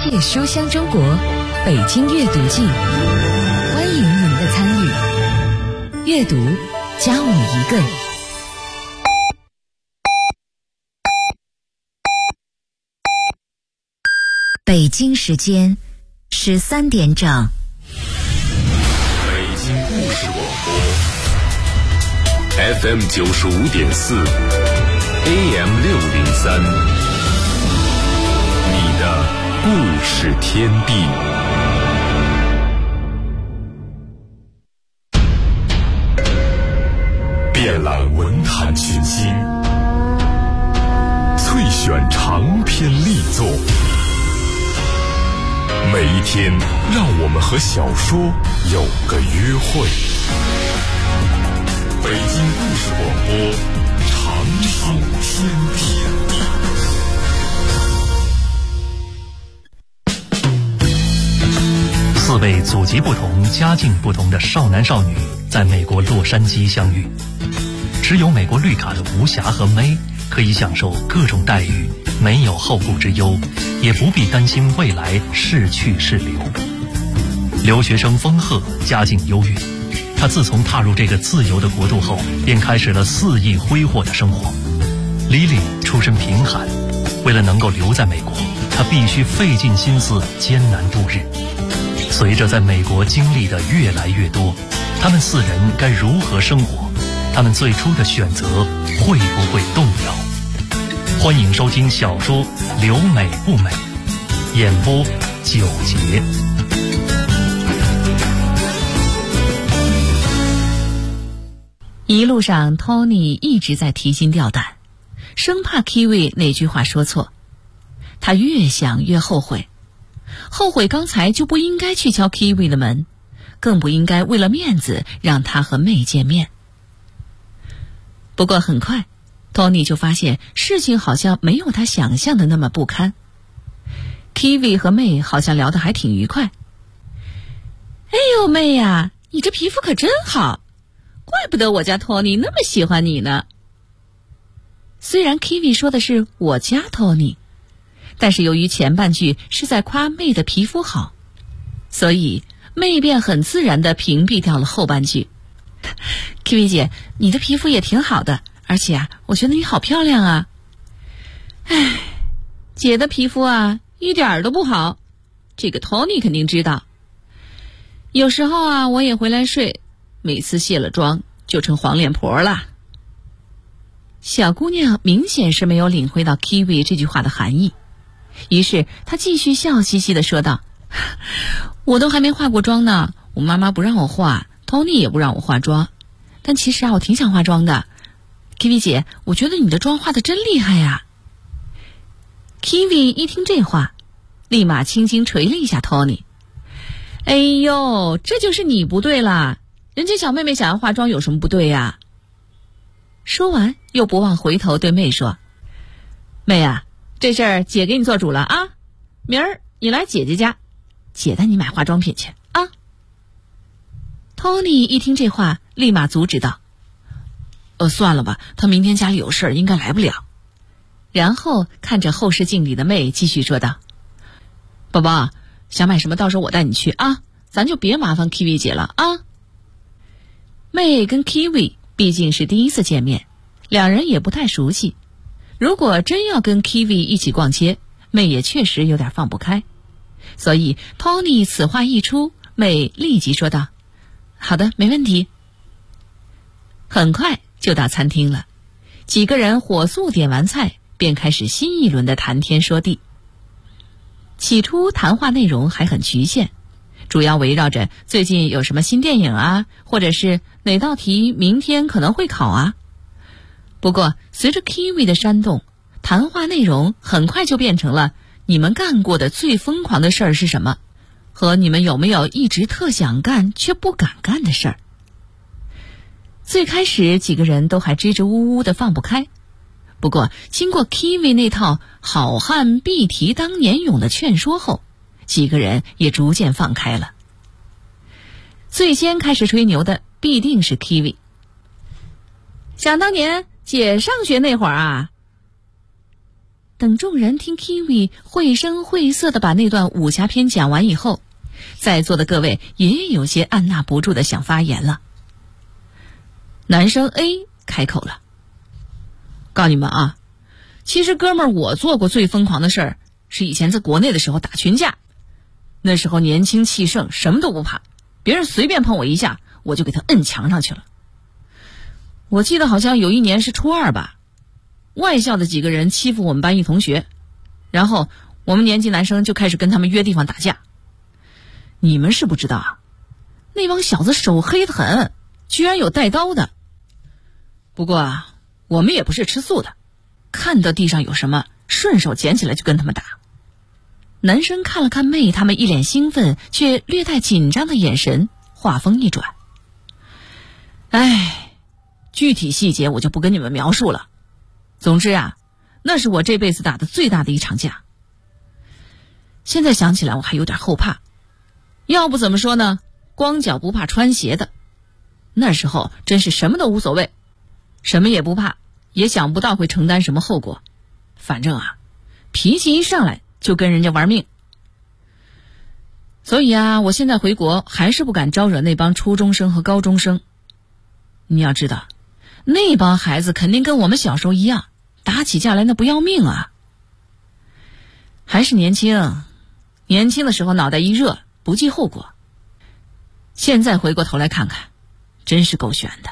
界书香中国，北京阅读季，欢迎您的参与。阅读，加我一个。北京时间13点整。 北京故事广播 FM 95.4 AM 603，你的故事天地。遍览文坛群星，萃选长篇力作，每一天让我们和小说有个约会。北京故事广播长寿天地。 4位祖籍不同、家境不同的少男少女在美国洛杉矶相遇，持有美国绿卡的吴霞和May可以享受各种待遇，没有后顾之忧，也不必担心未来是去是留。留学生丰鹤家境优越，他自从踏入这个自由的国度后，便开始了肆意挥霍的生活。Lily出身贫寒，为了能够留在美国，他必须费尽心思艰难度日。随着在美国经历的越来越多，他们4人该如何生活？他们最初的选择会不会动摇？欢迎收听小说《留美不美》，演播9节。 一路上 Tony 一直在提心吊胆，生怕 Kiwi 那句话说错。他越想越后悔刚才就不应该去敲 Kiwi 的门，更不应该为了面子让他和May见面。不过很快 Tony 就发现事情好像没有他想象的那么不堪。Kiwi 和May好像聊得还挺愉快。哎呦May呀，你这皮肤可真好，怪不得我家 Tony 那么喜欢你呢。虽然 Kiwi 说的是我家 Tony， 但是由于前半句是在夸May的皮肤好，所以May便很自然地屏蔽掉了后半句。Kiwi 姐，你的皮肤也挺好的，而且啊，我觉得你好漂亮啊。唉，姐的皮肤啊，一点儿都不好，这个 Tony 肯定知道。有时候啊，我也回来睡，每次卸了妆就成黄脸婆了。小姑娘明显是没有领会到 Kiwi 这句话的含义，于是她继续笑嘻嘻地说道：我都还没化过妆呢，我妈妈不让我化， Tony 也不让我化妆，但其实啊，我挺想化妆的。Kiwi 姐，我觉得你的妆化得真厉害呀。Kiwi 一听这话，立马轻轻捶了一下 Tony。哎呦，这就是你不对啦，人家小妹妹想要化妆有什么不对呀？说完又不忘回头对妹说：妹啊，这事儿姐给你做主了啊，明儿你来姐姐家，姐带你买化妆品去啊。Tony 一听这话立马阻止道：算了吧，他明天家里有事儿，应该来不了。然后看着后视镜里的妹继续说道：宝宝，想买什么到时候我带你去啊，咱就别麻烦 Kiwi 姐了啊。妹跟 Kiwi 毕竟是第一次见面，两人也不太熟悉，如果真要跟 Kiwi 一起逛街，妹也确实有点放不开。所以 Tony 此话一出，妹立即说道：好的，没问题。很快就到餐厅了，几个人火速点完菜，便开始新一轮的谈天说地。起初谈话内容还很局限，主要围绕着最近有什么新电影啊，或者是哪道题明天可能会考啊。不过随着 Kiwi 的煽动，谈话内容很快就变成了你们干过的最疯狂的事儿是什么，和你们有没有一直特想干却不敢干的事儿。最开始几个人都还支支吾吾的放不开，不过经过 Kiwi 那套好汉必提当年勇的劝说后，几个人也逐渐放开了。最先开始吹牛的必定是 Kiwi。想当年姐上学那会儿啊， 等众人听 Kiwi 绘声绘色地把那段武侠片讲完以后，在座的各位也有些按捺不住地想发言了。男生 A 开口了：告诉你们啊，其实哥们儿，我做过最疯狂的事儿是以前在国内的时候打群架。那时候年轻气盛，什么都不怕，别人随便碰我一下，我就给他摁墙上去了。我记得好像有一年是初二吧，外校的几个人欺负我们班一同学，然后我们年级男生就开始跟他们约地方打架。你们是不知道啊，那帮小子手黑得很，居然有带刀的。不过啊，我们也不是吃素的，看到地上有什么，顺手捡起来就跟他们打。男生看了看妹他们一脸兴奋却略带紧张的眼神，话锋一转：具体细节我就不跟你们描述了。总之啊，那是我这辈子打的最大的一场架。现在想起来我还有点后怕，要不怎么说呢，光脚不怕穿鞋的。那时候真是什么都无所谓，什么也不怕，也想不到会承担什么后果。反正啊，脾气一上来就跟人家玩命。所以啊，我现在回国还是不敢招惹那帮初中生和高中生。你要知道，那帮孩子肯定跟我们小时候一样，打起架来那不要命啊。还是年轻，年轻的时候脑袋一热，不计后果。现在回过头来看看，真是够悬的。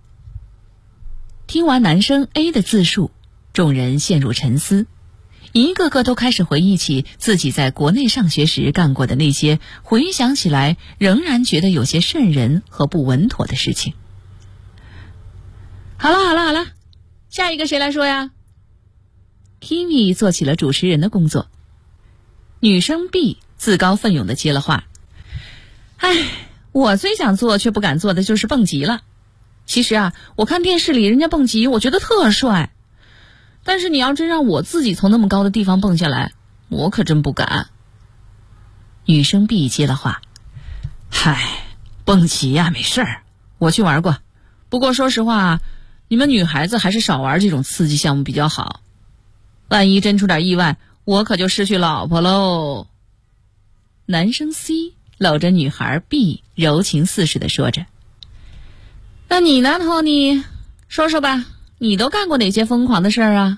听完男生 A 的自述，众人陷入沉思，一个个都开始回忆起自己在国内上学时干过的那些回想起来仍然觉得有些瘆人和不稳妥的事情。好了，下一个谁来说呀？ Kiwi 做起了主持人的工作。女生 B 自告奋勇地接了话：我最想做却不敢做的就是蹦极了。其实啊，我看电视里人家蹦极，我觉得特帅，但是你要真让我自己从那么高的地方蹦下来，我可真不敢。女生 B 接了话：蹦极呀，没事儿，我去玩过。不过说实话，你们女孩子还是少玩这种刺激项目比较好。万一真出点意外，我可就失去老婆喽。男生 C 搂着女孩 B 柔情似似地说着：那你呢 Tony， 说说吧，你都干过哪些疯狂的事儿啊？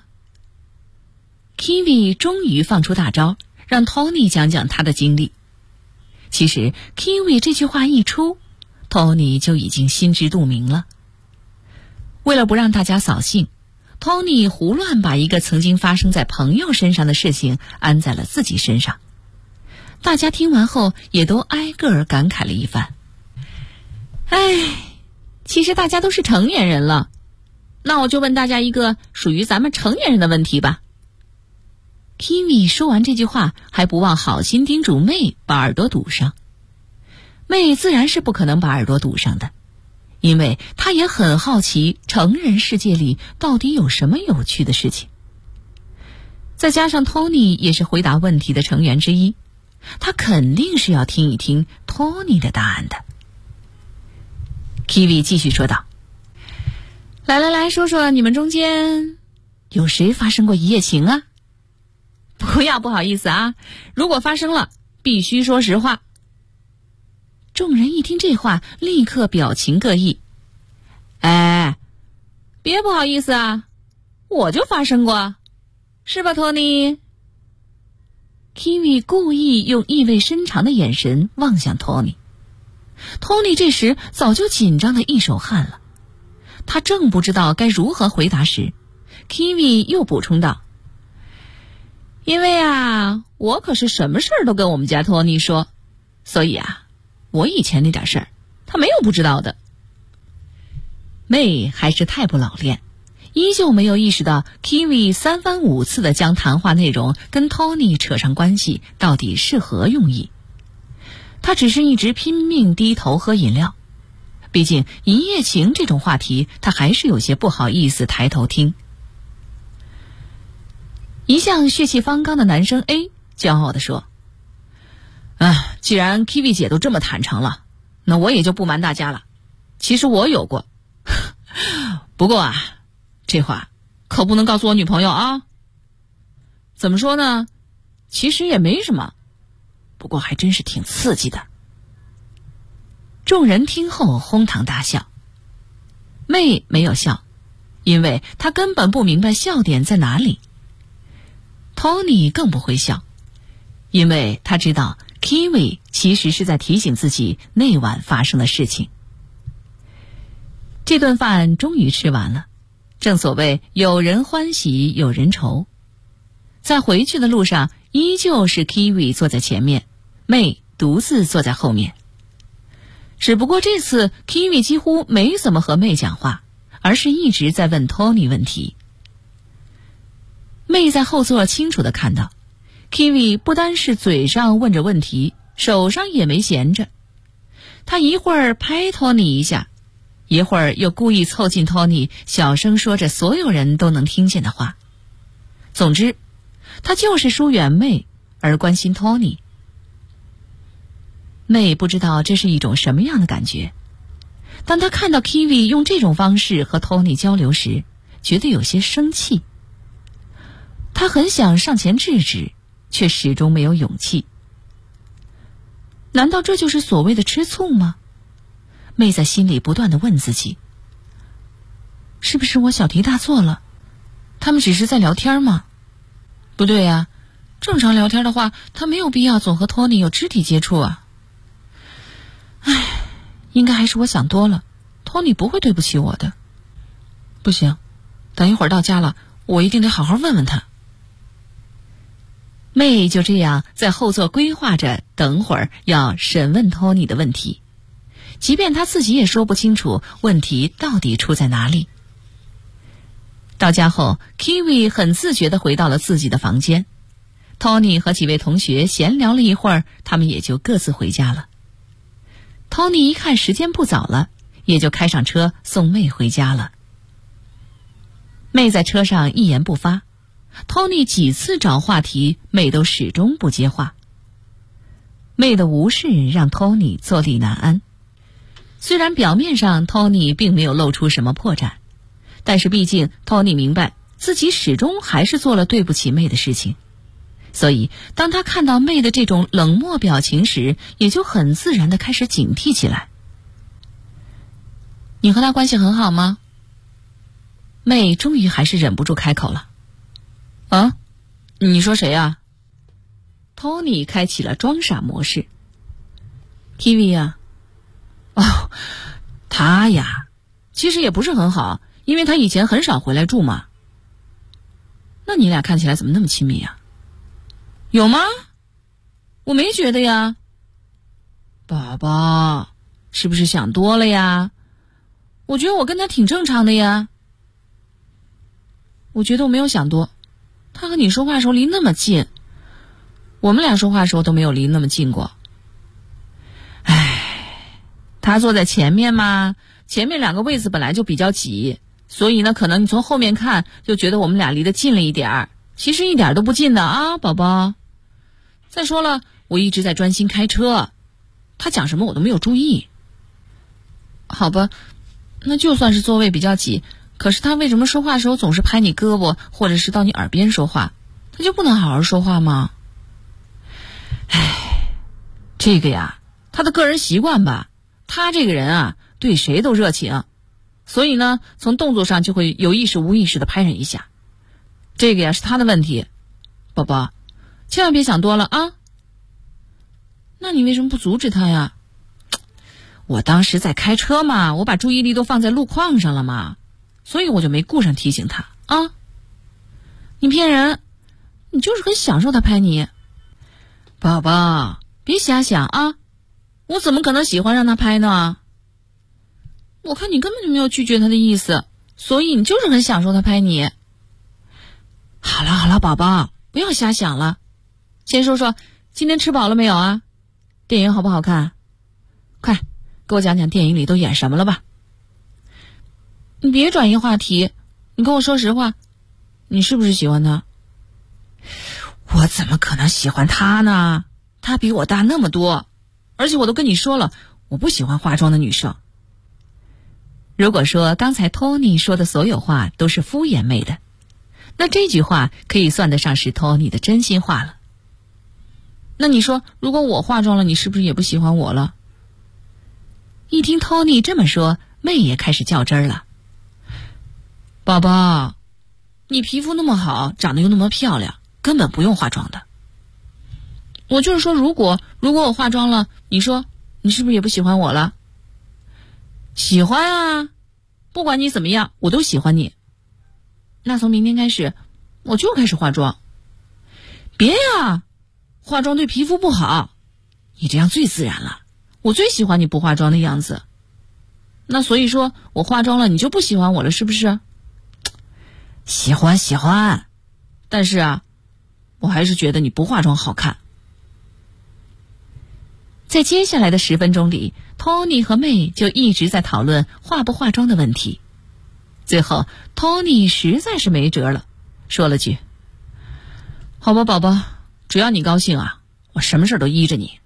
Kiwi 终于放出大招，让 Tony 讲讲他的经历。其实 Kiwi 这句话一出， Tony 就已经心知肚明了。为了不让大家扫兴， Tony 胡乱把一个曾经发生在朋友身上的事情安在了自己身上。大家听完后也都挨个儿感慨了一番。其实大家都是成年人了，那我就问大家一个属于咱们成年人的问题吧。 Kiwi 说完这句话，还不忘好心叮嘱妹把耳朵堵上。妹自然是不可能把耳朵堵上的，因为她也很好奇成人世界里到底有什么有趣的事情。再加上 Tony 也是回答问题的成员之一，他肯定是要听一听 Tony 的答案的。 Kiwi 继续说道：来，说说你们中间有谁发生过一夜情啊？不好意思啊，如果发生了，必须说实话。众人一听这话，立刻表情各异。别不好意思啊，我就发生过，是吧 Tony？ Kiwi 故意用意味深长的眼神望向 Tony。 Tony 这时早就紧张的一手汗了，他正不知道该如何回答时， Kiwi 又补充道：因为啊，我可是什么事儿都跟我们家 Tony 说，所以啊，我以前那点事儿他没有不知道的。妹还是太不老练，依旧没有意识到 Kiwi 三番五次的将谈话内容跟 Tony 扯上关系到底是何用意。他只是一直拼命低头喝饮料，毕竟一夜情这种话题他还是有些不好意思抬头听。一向血气方刚的男生 A 骄傲地说：既然 Kiwi 姐都这么坦诚了，那我也就不瞒大家了，其实我有过不过啊，这话可不能告诉我女朋友啊。 怎么说呢？其实也没什么，不过还真是挺刺激的。众人听后哄堂大笑，妹没有笑，因为她根本不明白笑点在哪里。Tony 更不会笑，因为他知道 Kiwi 其实是在提醒自己那晚发生的事情。这顿饭终于吃完了，正所谓有人欢喜有人愁。在回去的路上，依旧是 Kiwi 坐在前面，妹独自坐在后面。只不过这次 Kiwi 几乎没怎么和妹讲话，而是一直在问 Tony 问题。妹在后座清楚地看到 Kiwi 不单是嘴上问着问题，手上也没闲着。他一会儿拍 Tony 一下，一会儿又故意凑近 Tony， 小声说着所有人都能听见的话。总之他就是疏远妹而关心 Tony。 妹不知道这是一种什么样的感觉，当他看到 Kiwi 用这种方式和 Tony 交流时，觉得有些生气。他很想上前制止，却始终没有勇气。难道这就是所谓的吃醋吗？妹在心里不断地问自己，是不是我小题大做了？他们只是在聊天吗？不对呀，正常聊天的话，他没有必要总和 Tony 有肢体接触啊。应该还是我想多了， Tony 不会对不起我的。不行，等一会儿到家了，我一定得好好问问他。妹就这样在后座规划着等会儿要审问 Tony 的问题，即便他自己也说不清楚问题到底出在哪里。到家后 Kiwi 很自觉地回到了自己的房间， Tony 和几位同学闲聊了一会儿，他们也就各自回家了。 Tony 一看时间不早了，也就开上车送妹回家了。妹在车上一言不发， Tony 几次找话题，妹都始终不接话。妹的无视让 Tony 坐立难安。虽然表面上 Tony 并没有露出什么破绽，但是毕竟 Tony 明白自己始终还是做了对不起妹的事情，所以当他看到妹的这种冷漠表情时，也就很自然地开始警惕起来。你和他关系很好吗？妹终于还是忍不住开口了。啊？你说谁啊？ Tony 开启了装傻模式。 Kiwi 啊。哦，他呀，其实也不是很好，因为他以前很少回来住嘛。那你俩看起来怎么那么亲密啊？有吗？我没觉得呀。宝宝，是不是想多了呀？我觉得我跟他挺正常的呀。我觉得我没有想多，他和你说话的时候离那么近，我们俩说话的时候都没有离那么近过。他坐在前面嘛，前面两个位子本来就比较挤，所以呢，可能你从后面看就觉得我们俩离得近了一点儿，其实一点都不近的啊，宝宝。再说了，我一直在专心开车，他讲什么我都没有注意。好吧，那就算是座位比较挤，可是他为什么说话的时候总是拍你胳膊，或者是到你耳边说话？他就不能好好说话吗？这个呀，他的个人习惯吧。他这个人啊，对谁都热情，所以呢，从动作上就会有意识无意识的拍人一下。这个呀是他的问题，宝宝，千万别想多了啊。那你为什么不阻止他呀？我当时在开车嘛，我把注意力都放在路况上了嘛，所以我就没顾上提醒他啊。你骗人，你就是很享受他拍你。宝宝，别瞎想啊。我怎么可能喜欢让他拍呢？我看你根本就没有拒绝他的意思，所以你就是很享受他拍你。好了好了，宝宝，不要瞎想了。先说说今天吃饱了没有啊？电影好不好看？快给我讲讲电影里都演什么了吧。你别转移话题，你跟我说实话，你是不是喜欢他？我怎么可能喜欢他呢？他比我大那么多，而且我都跟你说了，我不喜欢化妆的女生。如果说刚才 Tony 说的所有话都是敷衍妹的， 那这句话可以算得上是 Tony 的真心话了。那你说，如果我化妆了，你是不是也不喜欢我了？一听 Tony 这么说，妹也开始较真儿了。宝宝，你皮肤那么好，长得又那么漂亮，根本不用化妆的。我就是说，如果我化妆了，你说你是不是也不喜欢我了？喜欢啊，不管你怎么样，我都喜欢你。那从明天开始，我就开始化妆。别呀，化妆对皮肤不好，你这样最自然了，我最喜欢你不化妆的样子。那所以说我化妆了，你就不喜欢我了，是不是？喜欢，但是啊，我还是觉得你不化妆好看。在接下来的10分钟里， Tony 和妹就一直在讨论化不化妆的问题。最后 Tony 实在是没辙了，说了句：好吧宝宝，只要你高兴啊，我什么事都依着你。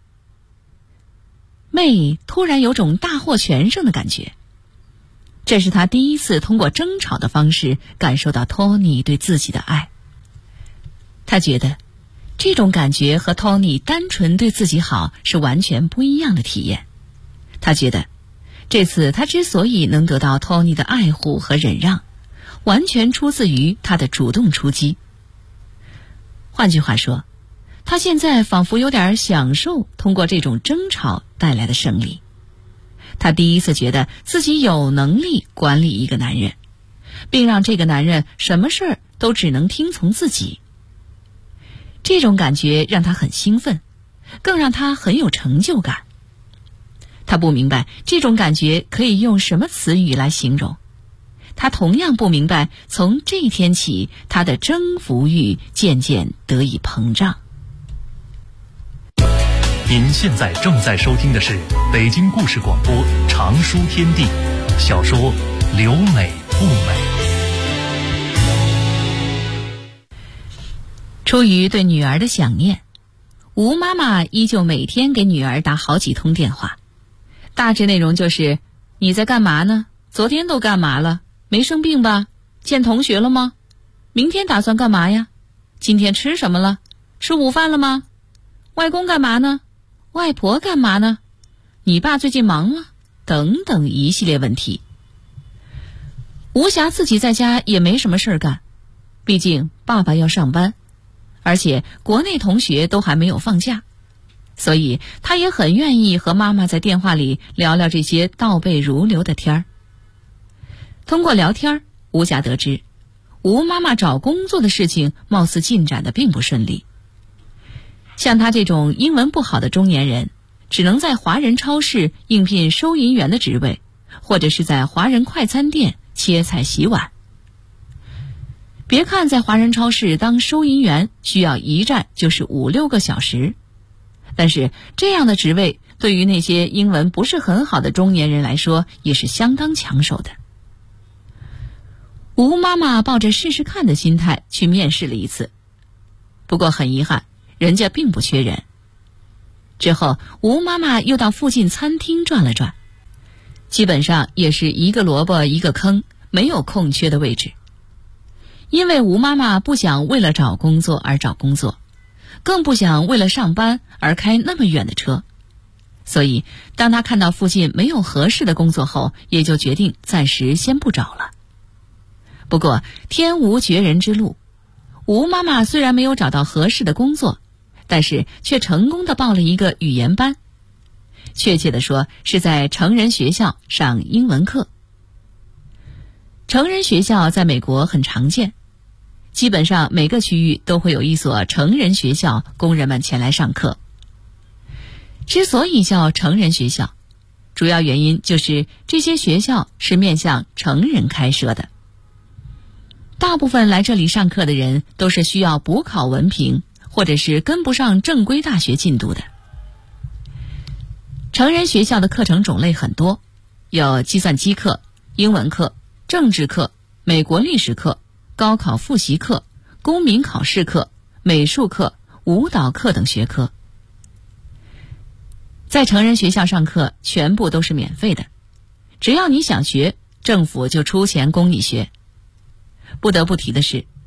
妹突然有种大获全胜的感觉，这是她第一次通过争吵的方式感受到 Tony 对自己的爱。她觉得这种感觉和 Tony 单纯对自己好是完全不一样的体验。她觉得这次她之所以能得到 Tony 的爱护和忍让，完全出自于她的主动出击。换句话说，她现在仿佛有点享受通过这种争吵带来的胜利。她第一次觉得自己有能力管理一个男人，并让这个男人什么事儿都只能听从自己。这种感觉让她很兴奋，更让她很有成就感。她不明白这种感觉可以用什么词语来形容。她同样不明白，从这一天起，她的征服欲渐渐得以膨胀。 您现在正在收听的是北京故事广播长书天地小说《留美不美》。 出于对女儿的想念，吴妈妈依旧每天给女儿打好几通电话，大致内容就是：你在干嘛呢？昨天都干嘛了？没生病吧？见同学了吗？明天打算干嘛呀？今天吃什么了？吃午饭了吗？外公干嘛呢？外婆干嘛呢？你爸最近忙吗？等等一系列问题。吴霞自己在家也没什么事儿干，毕竟爸爸要上班，而且国内同学都还没有放假，所以她也很愿意和妈妈在电话里聊聊这些倒背如流的天儿。通过聊天，吴霞得知吴妈妈找工作的事情貌似进展得并不顺利。像她这种英文不好的中年人，只能在华人超市应聘收银员的职位，或者是在华人快餐店切菜洗碗。别看在华人超市当收银员需要一站就是5-6个小时，但是这样的职位对于那些英文不是很好的中年人来说也是相当抢手的。吴妈妈抱着试试看的心态去面试了一次，不过很遗憾，人家并不缺人。之后吴妈妈又到附近餐厅转了转，基本上也是一个萝卜一个坑，没有空缺的位置。因为吴妈妈不想为了找工作而找工作，更不想为了上班而开那么远的车，所以当她看到附近没有合适的工作后，也就决定暂时先不找了。不过天无绝人之路，吴妈妈虽然没有找到合适的工作，但是却成功地报了一个语言班，确切地说是在成人学校上英文课。成人学校在美国很常见，基本上每个区域都会有一所成人学校供人们前来上课。之所以叫成人学校，主要原因就是这些学校是面向成人开设的。大部分来这里上课的人都是需要补考文凭，或者是跟不上正规大学进度的。成人学校的课程种类很多，有计算机课、英文课、政治课、美国历史课、高考复习课、公民考试课、美术课、舞蹈课等学科。在成人学校上课全部都是免费的，只要你想学，政府就出钱供你学。不得不提的是，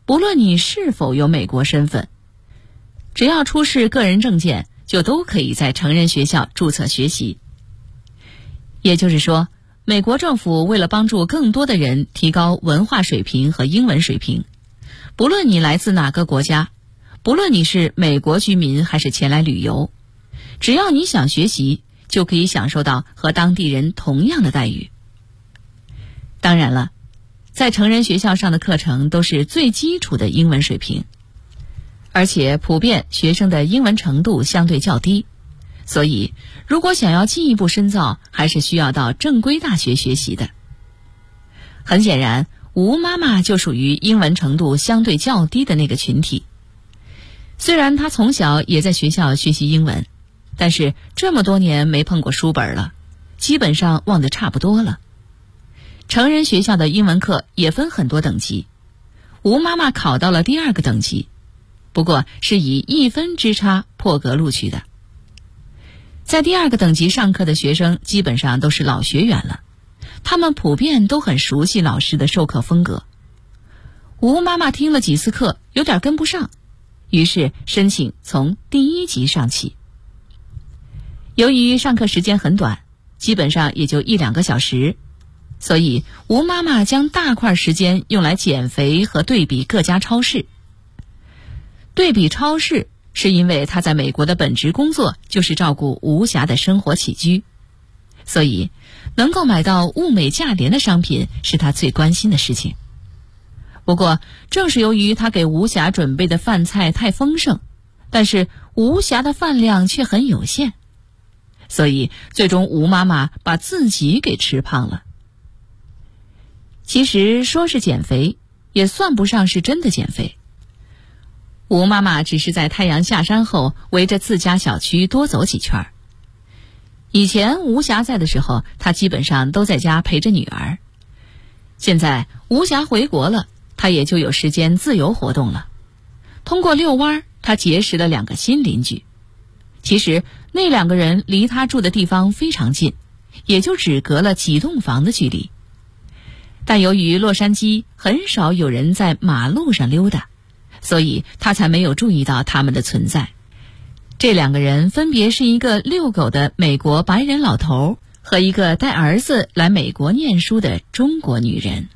不论你是否有美国身份，只要出示个人证件，就都可以在成人学校注册学习。也就是说，美国政府为了帮助更多的人提高文化水平和英文水平，不论你来自哪个国家，不论你是美国居民还是前来旅游，只要你想学习，就可以享受到和当地人同样的待遇。当然了，在成人学校上的课程都是最基础的英文水平，而且普遍学生的英文程度相对较低，所以如果想要进一步深造，还是需要到正规大学学习的。很显然，吴妈妈就属于英文程度相对较低的那个群体。虽然她从小也在学校学习英文，但是这么多年没碰过书本了，基本上忘得差不多了。成人学校的英文课也分很多等级，吴妈妈考到了第2个等级，不过是以1分之差破格录取的。在第2个等级上课的学生基本上都是老学员了，他们普遍都很熟悉老师的授课风格。吴妈妈听了几次课，有点跟不上，于是申请从第1级上起。由于上课时间很短，基本上也就1-2个小时，所以吴妈妈将大块时间用来减肥和对比各家超市。对比超市是因为她在美国的本职工作就是照顾吴霞的生活起居，所以能够买到物美价廉的商品是她最关心的事情。不过正是由于她给吴霞准备的饭菜太丰盛，但是吴霞的饭量却很有限，所以最终吴妈妈把自己给吃胖了。其实说是减肥，也算不上是真的减肥。吴妈妈只是在太阳下山后围着自家小区多走几圈。以前吴霞在的时候，她基本上都在家陪着女儿。现在吴霞回国了，她也就有时间自由活动了。通过遛弯，她结识了2个新邻居。其实那2个人离她住的地方非常近，也就只隔了几栋房的距离。但由于洛杉矶很少有人在马路上溜达，所以他才没有注意到他们的存在。这2个人分别是一个遛狗的美国白人老头和一个带儿子来美国念书的中国女人。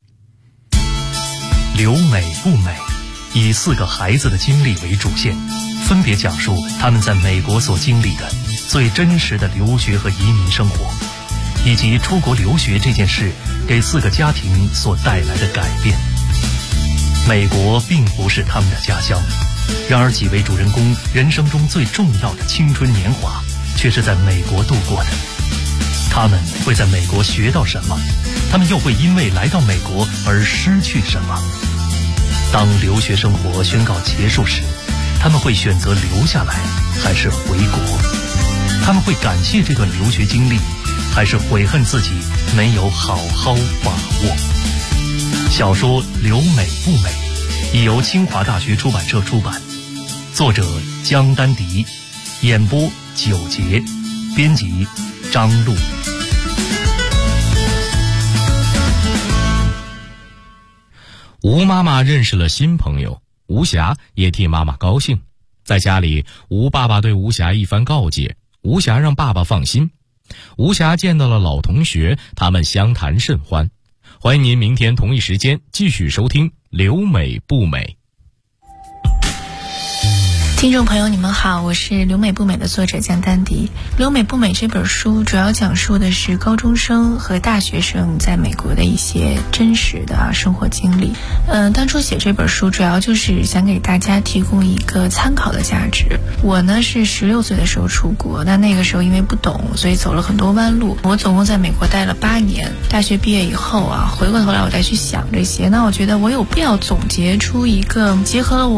留美不美，以4个孩子的经历为主线，分别讲述他们在美国所经历的最真实的留学和移民生活，以及出国留学这件事给4个家庭所带来的改变。美国并不是他们的家乡，然而几位主人公人生中最重要的青春年华却是在美国度过的。他们会在美国学到什么？他们又会因为来到美国而失去什么？当留学生活宣告结束时，他们会选择留下来还是回国？他们会感谢这段留学经历，还是悔恨自己没有好好把握？小说《留美不美》已由清华大学出版社出版，作者江丹迪，演播九杰，编辑张璐。 吴妈妈认识了新朋友，吴霞也替妈妈高兴。在家里，吴爸爸对吴霞一番告诫，吴霞让爸爸放心。吴霞见到了老同学，他们相谈甚欢。欢迎您明天同一时间继续收听《留美不美》。 听众朋友你们好，我是留美不美的作者江丹迪。留美不美这本书主要讲述的是高中生和大学生在美国的一些真实的生活经历。当初写这本书主要就是想给大家提供一个参考的价值。我呢是16岁的时候出国，那个时候因为不懂，所以走了很多弯路。我总共在美国待了8年，大学毕业以后回过头来我再去想这些，那我觉得我有必要总结出一个结合了我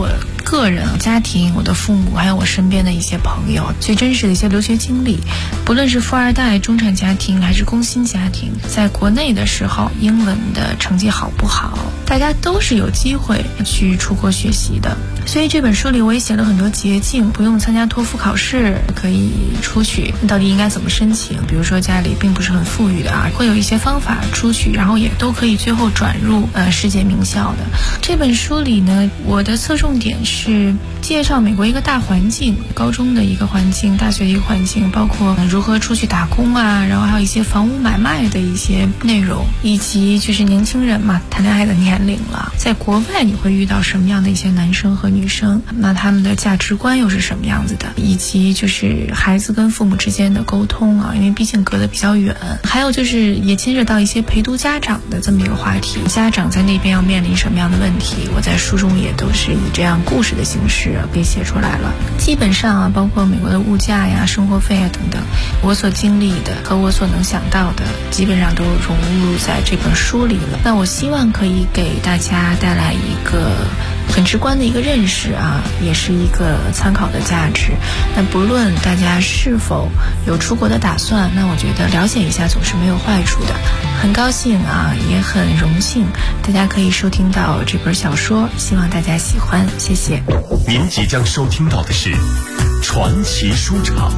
个人、家庭、我的父母，还有我身边的一些朋友最真实的一些留学经历。不论是富二代、中产家庭还是工薪家庭，在国内的时候英文的成绩好不好，大家都是有机会去出国学习的。所以这本书里我也写了很多捷径，不用参加托福考试可以出去，到底应该怎么申请，比如说家里并不是很富裕的会有一些方法出去，然后也都可以最后转入世界名校的。这本书里呢，我的侧重点是介绍美国一个大环境，高中的一个环境，大学的一个环境，包括如何出去打工然后还有一些房屋买卖的一些内容，以及就是年轻人嘛，谈恋爱的年龄了，在国外你会遇到什么样的一些男生和女生，那他们的价值观又是什么样子的，以及就是孩子跟父母之间的沟通因为毕竟隔得比较远，还有就是也牵涉到一些陪读家长的这么一个话题，家长在那边要面临什么样的问题，我在书中也都是以这样故事的形式给写出来了。基本上包括美国的物价呀、生活费等等，我所经历的和我所能想到的基本上都融入在这本书里了。那我希望可以给大家带来一个很直观的一个认识也是一个参考的价值。那不论大家是否有出国的打算，那我觉得了解一下总是没有坏处的。很高兴也很荣幸大家可以收听到这本小说，希望大家喜欢，谢谢。 您即将收听到的是传奇书场。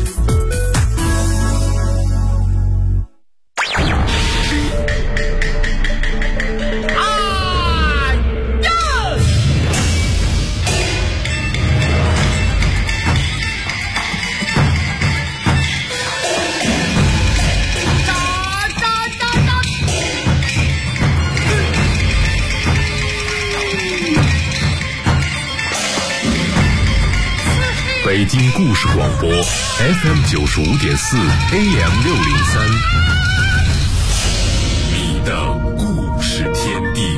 北京故事广播 FM 95.4 AM 603，你的故事天地。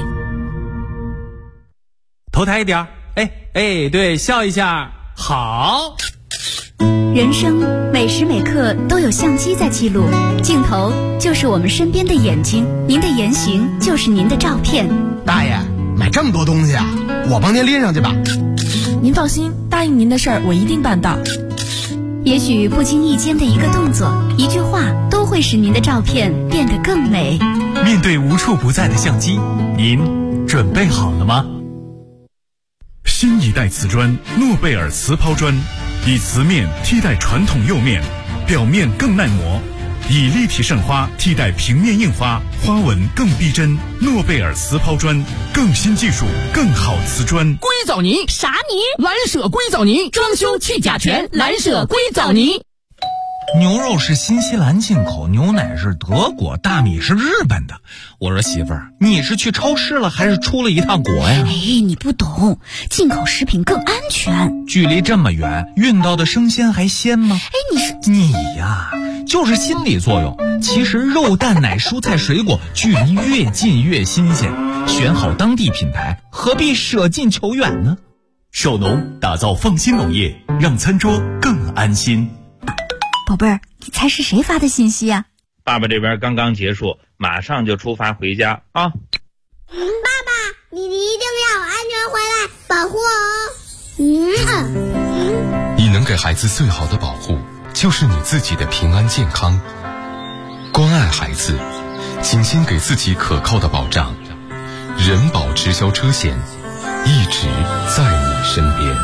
头抬一点，对，笑一下，好。 人生每时每刻都有相机在记录，镜头就是我们身边的眼睛，您的言行就是您的照片。 大爷，买这么多东西我帮您拎上去吧。 您放心，答应您的事儿我一定办到。 也许不经意间的一个动作、一句话，都会使您的照片变得更美。 面对无处不在的相机，您准备好了吗？ 新一代瓷砖诺贝尔瓷抛砖，以瓷面替代传统釉面，表面更耐磨，以立体渗花替代平面印花，花纹更逼真。诺贝尔瓷抛砖，更新技术，更好瓷砖。 硅藻泥啥泥？蓝舍硅藻泥，装修去甲醛，蓝舍硅藻泥。 牛肉是新西兰进口，牛奶是德国，大米是日本的。我说媳妇儿，你是去超市了还是出了一趟国呀？ 你不懂，进口食品更安全。 距离这么远，运到的生鲜还鲜吗？你呀，就是心理作用。其实肉蛋奶蔬菜水果距离越近越新鲜，选好当地品牌，何必舍近求远呢？ 首农打造放心农业，让餐桌更安心。 宝贝儿，你猜是谁发的信息啊？ 爸爸这边刚刚结束，马上就出发回家啊！ 爸爸，你一定要安全回来，保护我。 你能给孩子最好的保护，就是你自己的平安健康。关爱孩子，请先给自己可靠的保障。人保直销车险，一直在你身边。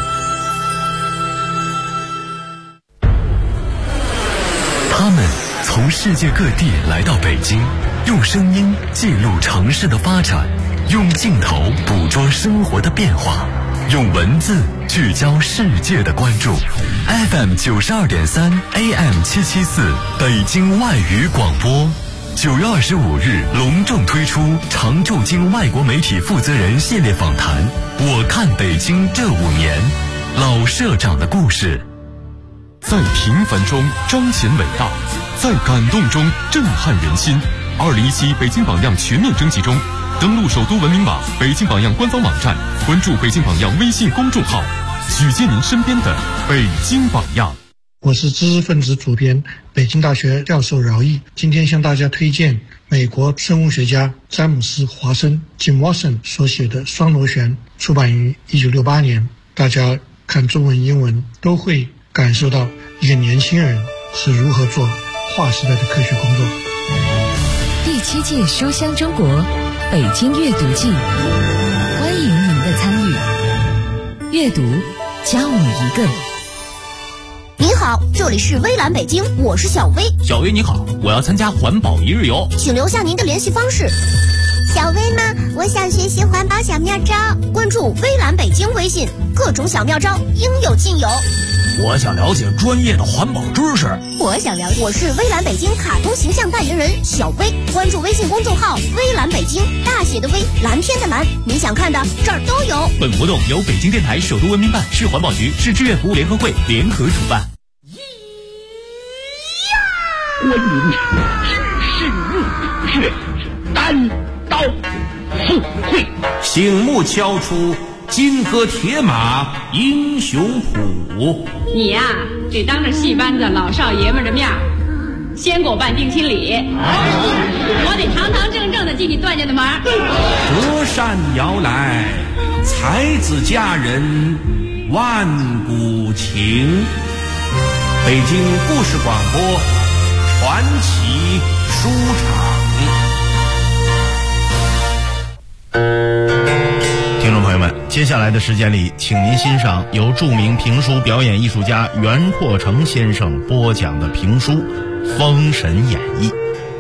他们从世界各地来到北京，用声音记录城市的发展，用镜头捕捉生活的变化，用文字聚焦世界的关注。FM 92.3 AM 774北京外语广播，9月25日隆重推出常驻京外国媒体负责人系列访谈。我看北京这5年，老社长的故事。 在平凡中彰显伟大，在感动中震撼人心。2017北京榜样全面征集中，登录首都文明网、北京榜样官方网站，关注北京榜样微信公众号，举荐您身边的北京榜样。 我是知识分子主编，北京大学教授饶毅，今天向大家推荐美国生物学家詹姆斯·华森 Jim Watson 所写的《双螺旋》，出版于1968年。 大家看中文、英文都会感受到一个年轻人是如何做划时代的科学工作。 第7届书香中国北京阅读季，欢迎您的参与。阅读，加我一个。 您好，这里是微蓝北京，我是小薇。 小薇你好，我要参加环保一日游， 请留下您的联系方式。 小薇吗？我想学习环保小妙招， 关注微蓝北京微信，各种小妙招应有尽有。 我想了解专业的环保知识， 我是微蓝北京卡通形象代言人小薇，关注微信公众号微蓝北京，大写的微，蓝天的蓝，你想看的这儿都有。 本活动由北京电台首都文明办、市环保局、市志愿服务联合会联合主办。 观明世事入血，单刀赴会， 醒目敲出金戈铁马英雄谱。 你呀，得当着戏班子老少爷们的面先给我办定亲礼，我得堂堂正正的进你段家的门。 隔山遥来，才子佳人万古情。北京故事广播传奇书场。 听众朋友们，接下来的时间里，请您欣赏由著名评书表演艺术家袁阔成先生播讲的评书《封神演义》。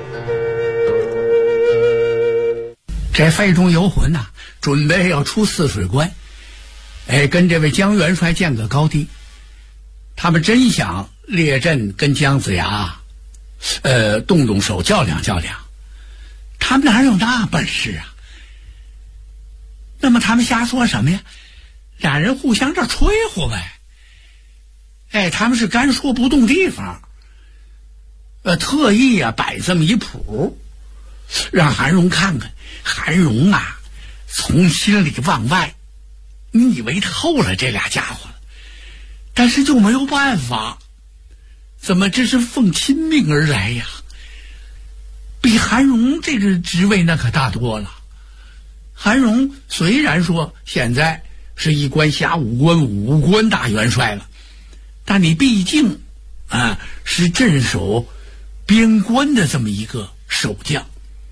这费中游魂呐，准备要出泗水关，跟这位江元帅见个高低。他们真想列阵跟姜子牙动动手较量较量，他们哪有那本事啊？那么他们瞎说什么呀？俩人互相这吹呼呗。他们是干说不动地方，特意摆这么一谱，让韩荣看看。韩荣啊，从心里往外，你以为透了这俩家伙了，但是就没有办法。怎么这是奉亲命而来呀？比韩荣这个职位那可大多了。韩荣虽然说现在是一官下五官大元帅了，但你毕竟是镇守边关的这么一个守将，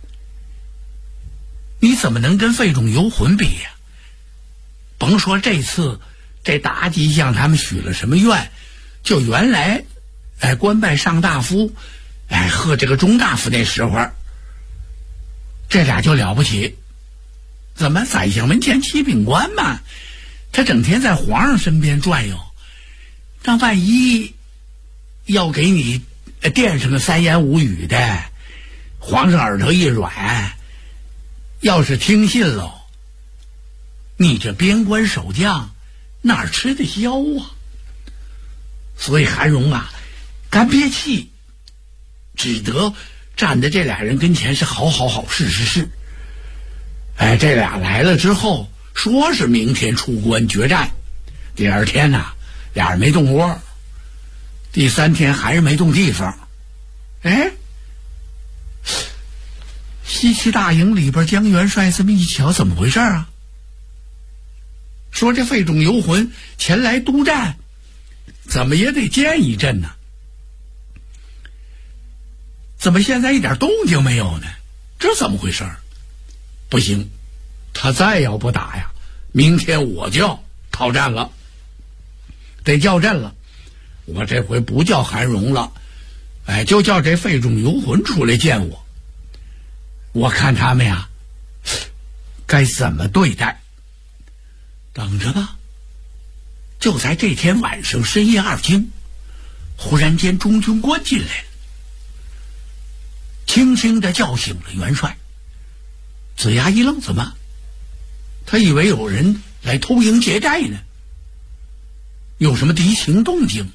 你怎么能跟费仲游魂比呀？甭说这次这妲己向他们许了什么愿，就原来官拜上大夫和这个中大夫那时候，这俩就了不起。怎么宰相门前七品官嘛，他整天在皇上身边转悠，那万一要给你垫上个三言五语的，皇上耳朵一软，要是听信喽，你这边关守将哪吃得消啊？所以韩荣啊，干憋气，只得站在这俩人跟前是好是。这俩来了之后，说是明天出关决战，第二天呐，俩人没动窝，第三天还是没动地方。西岐大营里边，江元帅这么一瞧，怎么回事啊？说这费仲游魂前来督战，怎么也得见一阵呢？怎么现在一点动静没有呢？这怎么回事？不行，他再要不打呀，明天我就要讨战了，得叫阵了。我这回不叫韩荣了，就叫这费仲游魂出来见我。我看他们呀，该怎么对待？等着吧。就在这天晚上深夜2更，忽然间中军官进来了，轻轻地叫醒了元帅。子牙一愣，怎么？他以为有人来偷营劫寨呢，有什么敌情动静？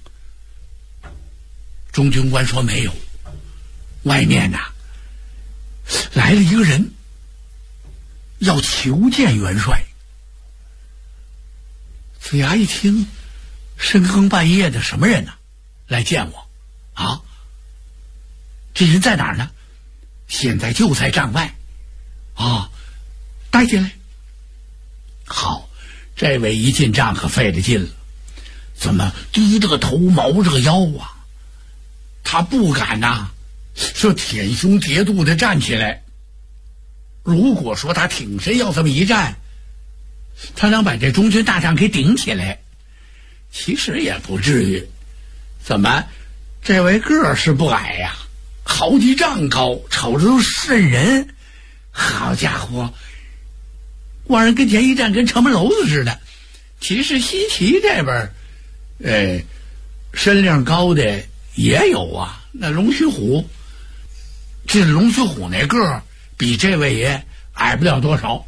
中军官说没有，外面来了一个人，要求见元帅。子牙一听，深更半夜的，什么人呢？来见我啊？这人在哪儿呢？现在就在帐外。带进来。好， 这位一进帐可费了劲了，怎么低着个头毛着个腰啊？他不敢呐，说挺胸叠肚的站起来。如果说他挺身要这么一站，他能把这中军大帐给顶起来，其实也不至于。怎么，这位个儿是不矮呀，好几丈高，瞅着都瘆人。好家伙，往人跟前一站，跟城门楼子似的。其实西岐这边，身量高的也有啊。那龙须虎，这龙须虎那个儿比这位也矮不了多少。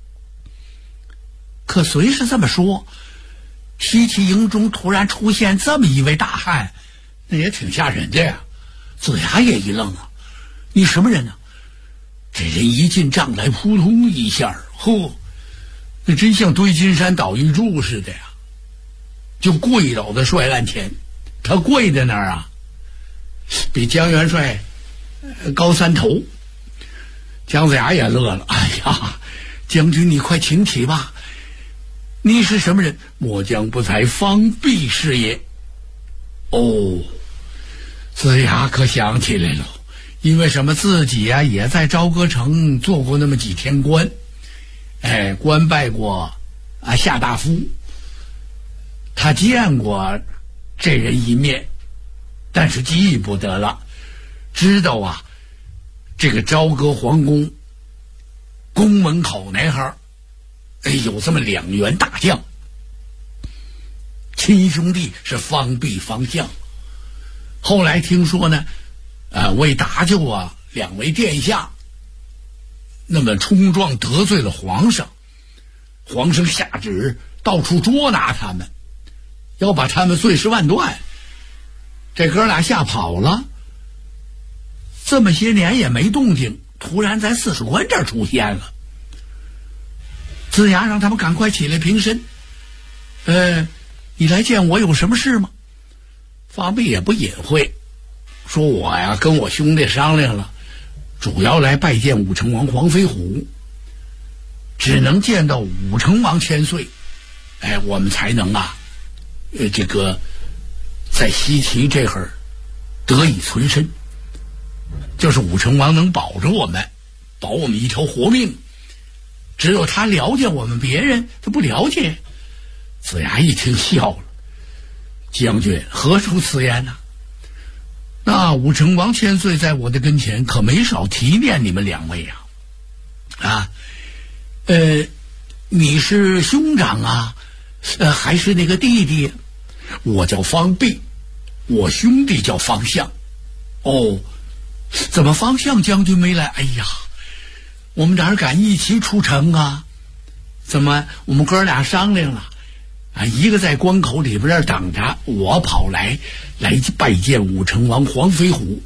可虽是这么说，西岐营中突然出现这么一位大汉，那也挺吓人的呀。子牙也一愣啊，你什么人呢？这人一进帐来，扑通一下，嚯，那真像堆金山倒玉柱似的呀，就跪倒在帅案前。他跪在那儿啊，比江元帅高3头。姜子牙也乐了，哎呀，将军你快请起吧。你是什么人？末将不才，方弼是也。哦，子牙可想起来了，因为什么自己啊也在朝歌城做过那么几天官，官拜过夏大夫，他见过这人一面，但是记不得了。知道啊，这个朝歌皇宫宫门口那哈有这么2员大将，亲兄弟是方弼、方相。后来听说呢，为搭救2位殿下，那么冲撞得罪了皇上，皇上下旨到处捉拿他们，要把他们碎尸万段。这哥俩吓跑了，这么些年也没动静，突然在泗水关这儿出现了。子牙让他们赶快起来平身。你来见我有什么事吗？方弼也不隐晦，说我呀跟我兄弟商量了，主要来拜见武成王黄飞虎，只能见到武成王千岁，我们才能这个在西岐这会儿得以存身，就是武成王能保着我们，保我们一条活命。只有他了解我们，别人他不了解。子牙一听笑了，将军何出此言呢？那武成王千岁在我的跟前可没少提念你们2位你是兄长啊，还是那个弟弟？我叫方弼，我兄弟叫方相。哦，怎么方相将军没来？哎呀，我们哪敢一起出城啊？怎么我们哥俩商量了，一个在关口里边等着，我跑来拜见武成王黄飞虎。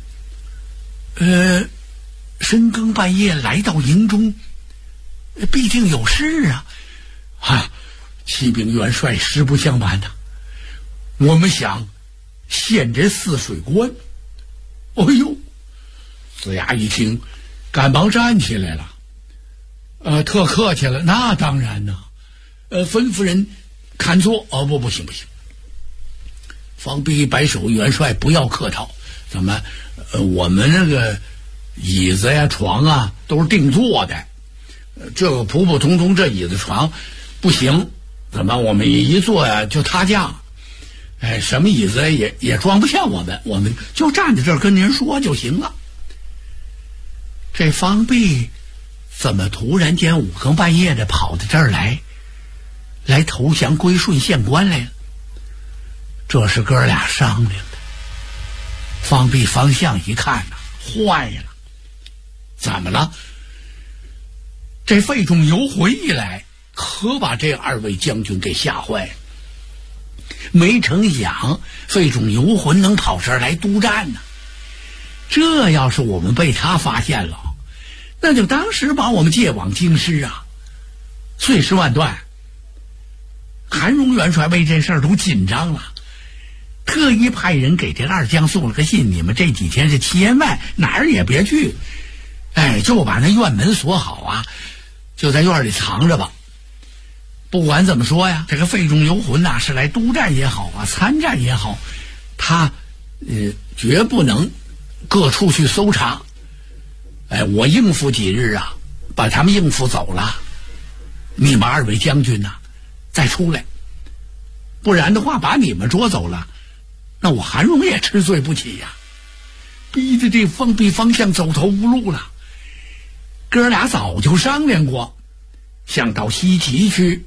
深更半夜来到营中，必定有事啊！启禀元帅，实不相瞒我们想陷这泗水关。哎呦！子牙一听，赶忙站起来了。特客气了，那当然呢。吩咐人看座。不行。方弼摆手，元帅不要客套。怎么，我们那个椅子呀、床都是定做的，这个普普通通这椅子床不行。怎么，我们一坐就塌架。什么椅子也装不下我们就站在这儿跟您说就行了。这方弼怎么突然间5更半夜的跑到这儿来投降归顺县官来了？这是哥俩商量的。方弼、方相一看坏了，怎么了？这费仲游魂一来，可把这2位将军给吓坏了。没成想费仲游魂能跑这儿来督战呢，这要是我们被他发现了，那就当时把我们借往京师碎尸万段。韩荣元帅为这事儿都紧张了，特意派人给这2将送了个信，你们这几天是千万哪儿也别去，就把那院门锁好就在院里藏着吧。 不管怎么说呀，这个费仲游魂呐，是来督战也好啊，参战也好，他绝不能各处去搜查。我应付几日啊，把他们应付走了，你们2位将军呐，再出来，不然的话把你们捉走了，那我韩荣也吃罪不起呀，逼着这封闭方向走投无路了。哥俩早就商量过，想到西岐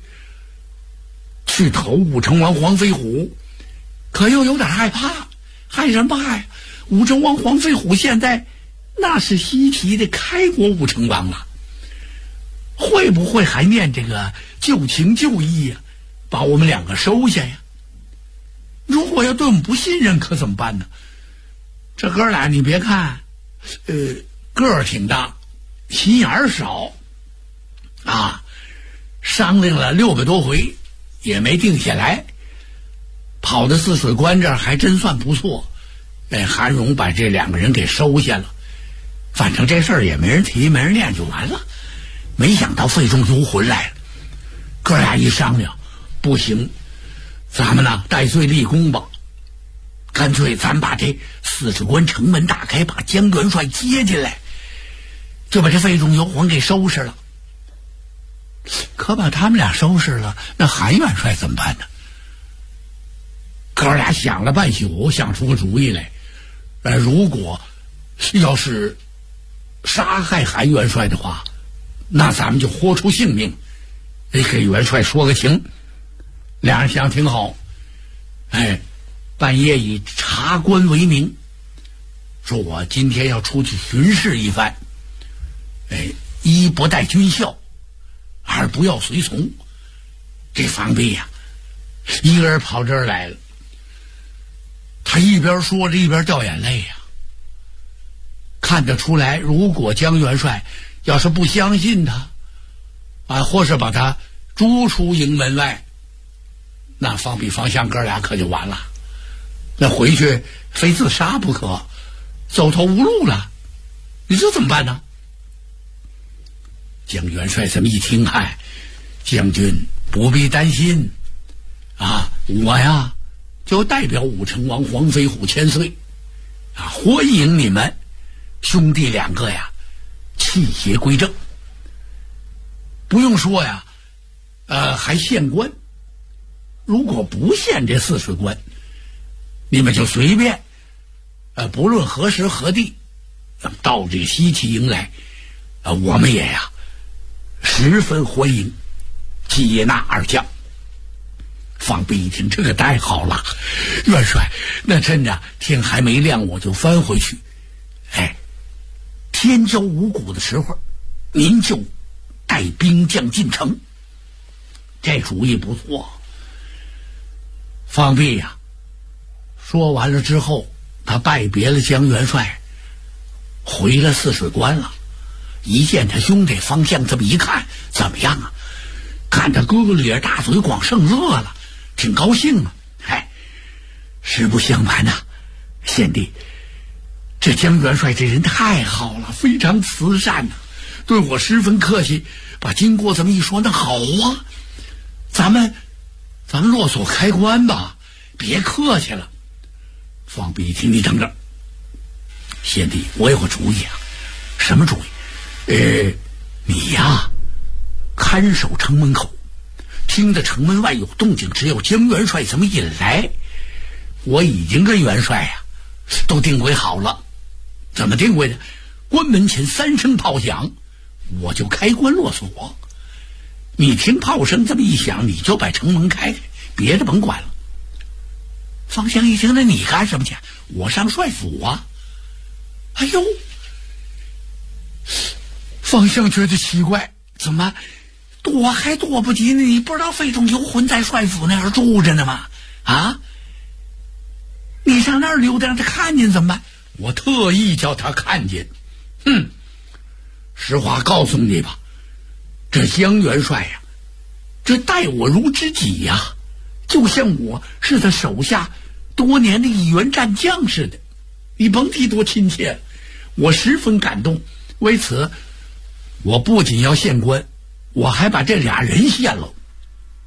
去投武成王黄飞虎，可又有点害怕。害什么怕呀？武成王黄飞虎现在那是西岐的开国武成王了，会不会还念这个旧情旧义呀，把我们2个收下呀？如果要对我们不信任，可怎么办呢？这哥俩你别看个儿挺大，心眼儿少啊，商量了600多回也没定下来，跑到泗水关这儿还真算不错。韩荣把这2个人给收下了，反正这事儿也没人提没人念就完了。没想到费仲游魂来了，哥俩一商量，不行，咱们呢戴罪立功吧，干脆咱把这泗水关城门打开，把江元帅接进来，就把这费仲游魂给收拾了。可把他们俩收拾了，那韩元帅怎么办呢？哥俩想了半宿，想出个主意来。如果要是杀害韩元帅的话，那咱们就豁出性命，给元帅说个情。俩人想挺好，半夜以察官为名，说我今天要出去巡视一番，一不带军校，2不要随从。这方弼呀，一个人跑这儿来了，他一边说着一边掉眼泪呀。看得出来，如果江元帅要是不相信他或是把他逐出营门外，那方弼方向哥俩可就完了，那回去非自杀不可，走投无路了。你这怎么办呢？江元帅这么一听，将军不必担心我呀就代表武成王黄飞虎千岁欢迎你们兄弟2个呀弃邪归正。不用说呀，还县官，如果不限这泗水关，你们就随便不论何时何地到这个西岐营来，我们也十分欢迎接纳2将。方弼一听，这个太好了，元帅，那趁着天还没亮我就翻回去，天交五谷的时候您就带兵将进城。这主意不错。方弼说完了之后，他拜别了江元帅，回了泗水关了。一见他兄弟方向这么一看，怎么样看他哥哥咧大嘴光剩乐了，挺高兴实不相瞒贤弟，这江元帅这人太好了，非常慈善对我十分客气。把经过这么一说，那好咱们落锁开关吧，别客气了。方弼一听，你等着，贤弟，我有个主意什么主意？你看守城门口，听着城门外有动静，只有江元帅这么一来，我已经跟元帅都定规好了。怎么定规的？关门前3声炮响，我就开关落锁。你听炮声这么一响，你就把城门开开，别的甭管了。方向一听，那你干什么去？我上帅府哎呦，方向觉得奇怪，怎么躲还躲不及呢？你不知道费仲游魂在帅府那儿住着呢吗？你上那儿溜达让他看见怎么办？我特意叫他看见。实话告诉你吧，这江元帅这待我如知己就像我是他手下多年的一员战将似的，你甭提多亲切，我十分感动。为此，我不仅要献官，我还把这俩人献了。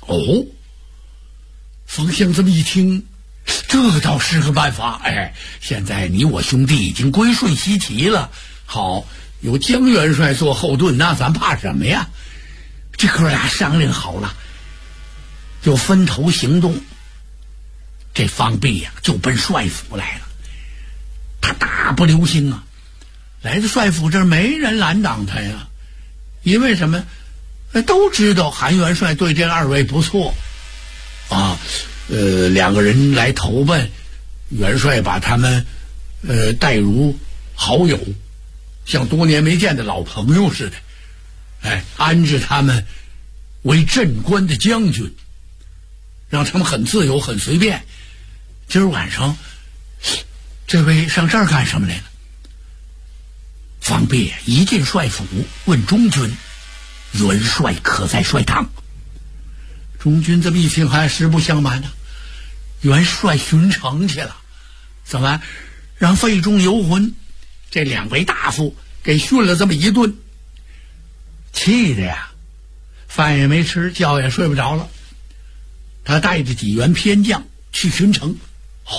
哦，冯相这么一听，这倒是个办法。哎，现在你我兄弟已经归顺西岐了，好，有江元帅做后盾，那咱怕什么呀？这哥俩商量好了，就分头行动。这方弼呀，就奔帅府来了。他大不留心啊，来到帅府这儿没人拦挡他呀，因为什么？都知道韩元帅对这二位不错啊，两个人来投奔，元帅把他们待如好友，像多年没见的老朋友似的，哎，安置他们为镇关的将军，让他们很自由很随便。今儿晚上这位上这儿干什么来了？方弼一进帅府问中军，元帅可在帅堂？中军这么一听，还实不相瞒呢，元帅巡城去了。怎么让费仲游魂这两位大夫给训了这么一顿，气的呀，饭也没吃，觉也睡不着了。他带着几员偏将去巡城。哦，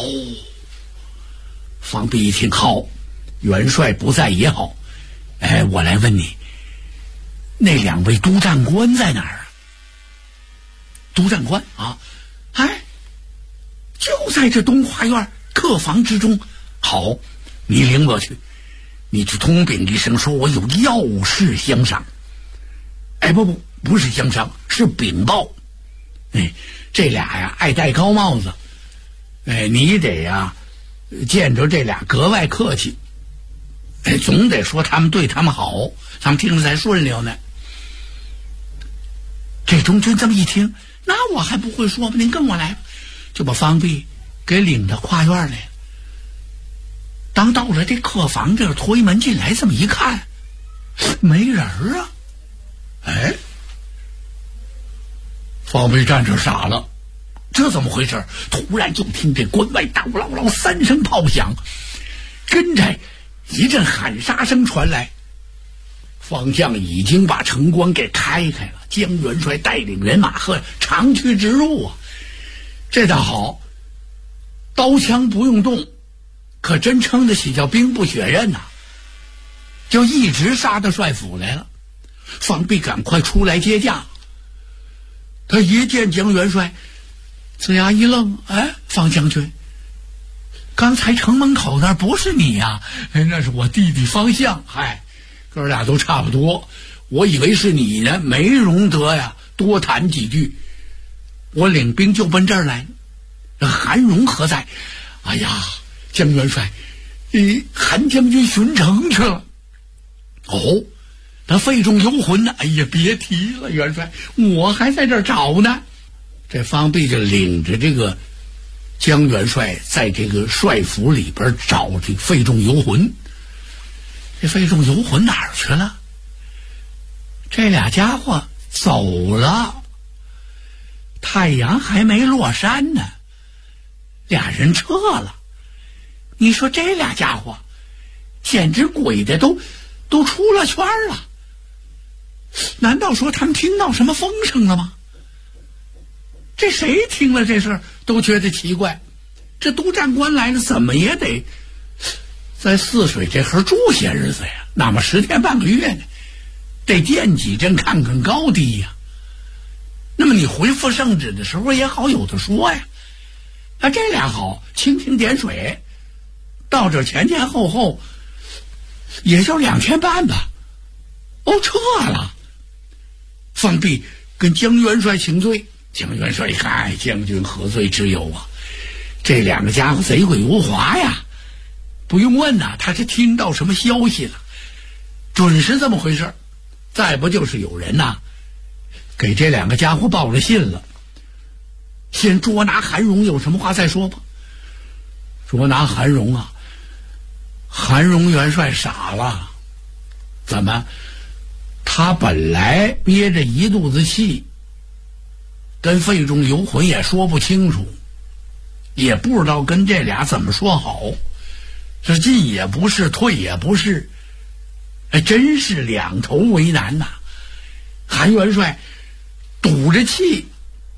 方弼一听，好，元帅不在也好。哎，我来问你，那两位督战官在哪儿啊？督战官啊，哎，就在这东花院客房之中。好，你领我去，你去通禀一声，说我有要事相商。哎，不是相商，是禀报。哎，这俩呀爱戴高帽子，哎，你得呀见着这俩格外客气。哎，总得说他们对他们好，他们听着才顺溜呢。这中军这么一听，那我还不会说吗？您跟我来吧，就把方弼给领到跨院来了。当到了这客房这儿，推门进来，这么一看，没人啊！哎，方弼站这傻了，这怎么回事？突然就听这关外叨唠唠3声炮响，跟着一阵喊杀声传来。方将已经把城关给开了，江元帅带领人马和长驱直入啊！这倒好，刀枪不用动，可真称得起叫兵不血刃呐！就一直杀到帅府来了。方弼赶快出来接驾。他一见江元帅，呲牙一愣，哎，方将军，刚才城门口那不是你呀？哎，那是我弟弟方相。嗨，哥俩都差不多，我以为是你呢，没容得呀多谈几句。我领兵就奔这儿来了。韩荣何在？哎呀，江元帅，韩将军巡城去了。哦，那费仲游魂呢？哎呀，别提了，元帅，我还在这儿找呢。这方弼就领着这个江元帅在这个帅府里边找这费仲游魂。这费仲游魂哪儿去了？这俩家伙走了，太阳还没落山呢，俩人撤了。你说这俩家伙简直鬼的都出了圈了。难道说他们听到什么风声了吗？这谁听了这事都觉得奇怪。这督战官来了，怎么也得在泗水这河住些日子呀，那么10天半个月呢，得见几阵，看看高低呀。那么你回复圣旨的时候也好有的说呀。啊，这俩好，蜻蜓点水，到这前前后后也就2天半吧。哦，撤了。方弼跟江元帅请罪。江元帅一看，哎，将军何罪之有啊？这两个家伙贼鬼无华呀！不用问呐，他是听到什么消息了，准是这么回事。再不就是有人呐，给这两个家伙报了信了。先捉拿韩荣，有什么话再说吧。捉拿韩荣啊，韩荣元帅傻了。怎么？他本来憋着一肚子气，跟费仲游魂也说不清楚，也不知道跟这俩怎么说好，这进也不是，退也不是，真是两头为难呐。韩元帅堵着气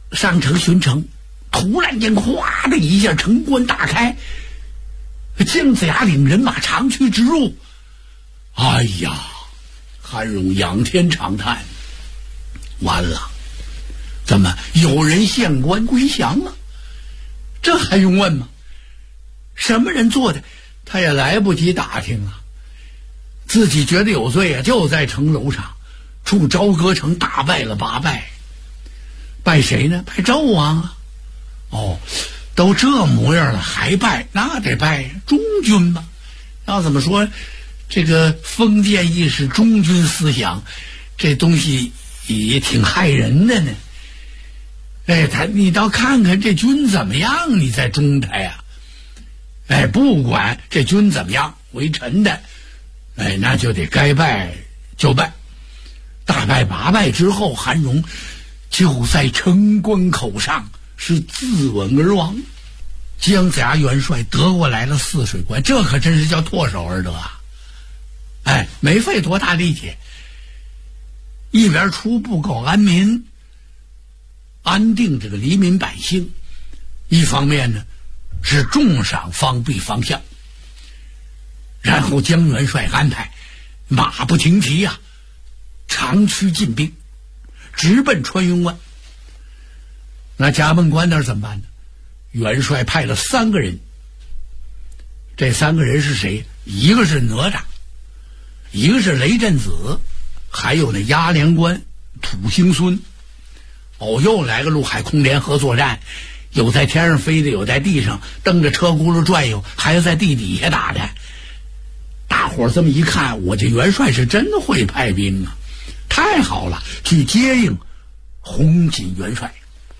上城巡城，突然间哗的一下，城关大开，姜子牙领人马长驱直入。哎呀，韩荣仰天长叹，完了，怎么有人献官归降了？这还用问吗？什么人做的？他也来不及打听了，自己觉得有罪啊，就在城楼上处朝歌城大拜了8拜。拜谁呢？拜纣王啊！哦，都这模样了还拜，那得拜忠君吧。要怎么说，这个封建意识、忠君思想，这东西也挺害人的呢。哎，你倒看看这君怎么样，你再忠他呀。哎，不管这君怎么样，为臣的，哎，那就得该拜就拜。大拜8拜之后，韩荣就在城关口上是自刎而亡。姜子牙元帅得过来了泗水关，这可真是叫唾手而得啊！哎，没费多大力气，一边初步搞安民，安定这个黎民百姓，一方面呢是重赏方弼方向，然后姜元帅安排马不停蹄啊，长驱进兵，直奔穿云关。那夹梦关那儿怎么办呢？元帅派了3个人，这3个人是谁？一个是哪吒，一个是雷震子，还有那押连关土星孙。哦，又来个陆海空联合作战，有在天上飞的，有在地上蹬着车轱辘转悠，还有在地底下打的。大伙儿这么一看，我这元帅是真会派兵啊，太好了，去接应红锦元帅，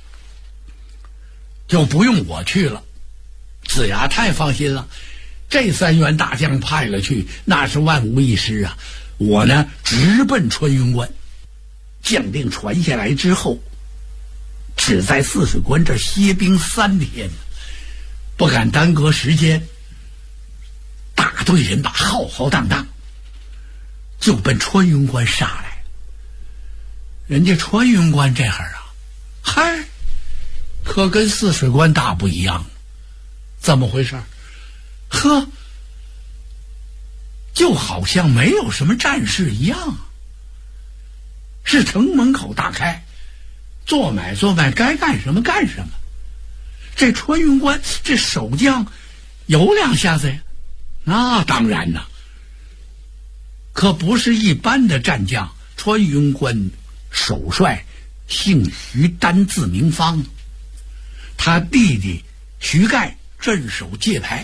就不用我去了。子牙太放心了，这3员大将派了去，那是万无一失啊。我呢，直奔穿云关。将令传下来之后，只在泗水关这歇兵3天，不敢耽搁时间，大队人马浩浩荡荡就奔穿云关杀来。人家穿云关这会儿啊，嗨，可跟泗水关大不一样。怎么回事？呵，就好像没有什么战事一样，是城门口大开，做买做卖，该干什么干什么。这穿云关这守将有2下子呀？那当然呐，可不是一般的战将。穿云关首帅姓徐，单字明芳，他弟弟徐盖镇守界牌，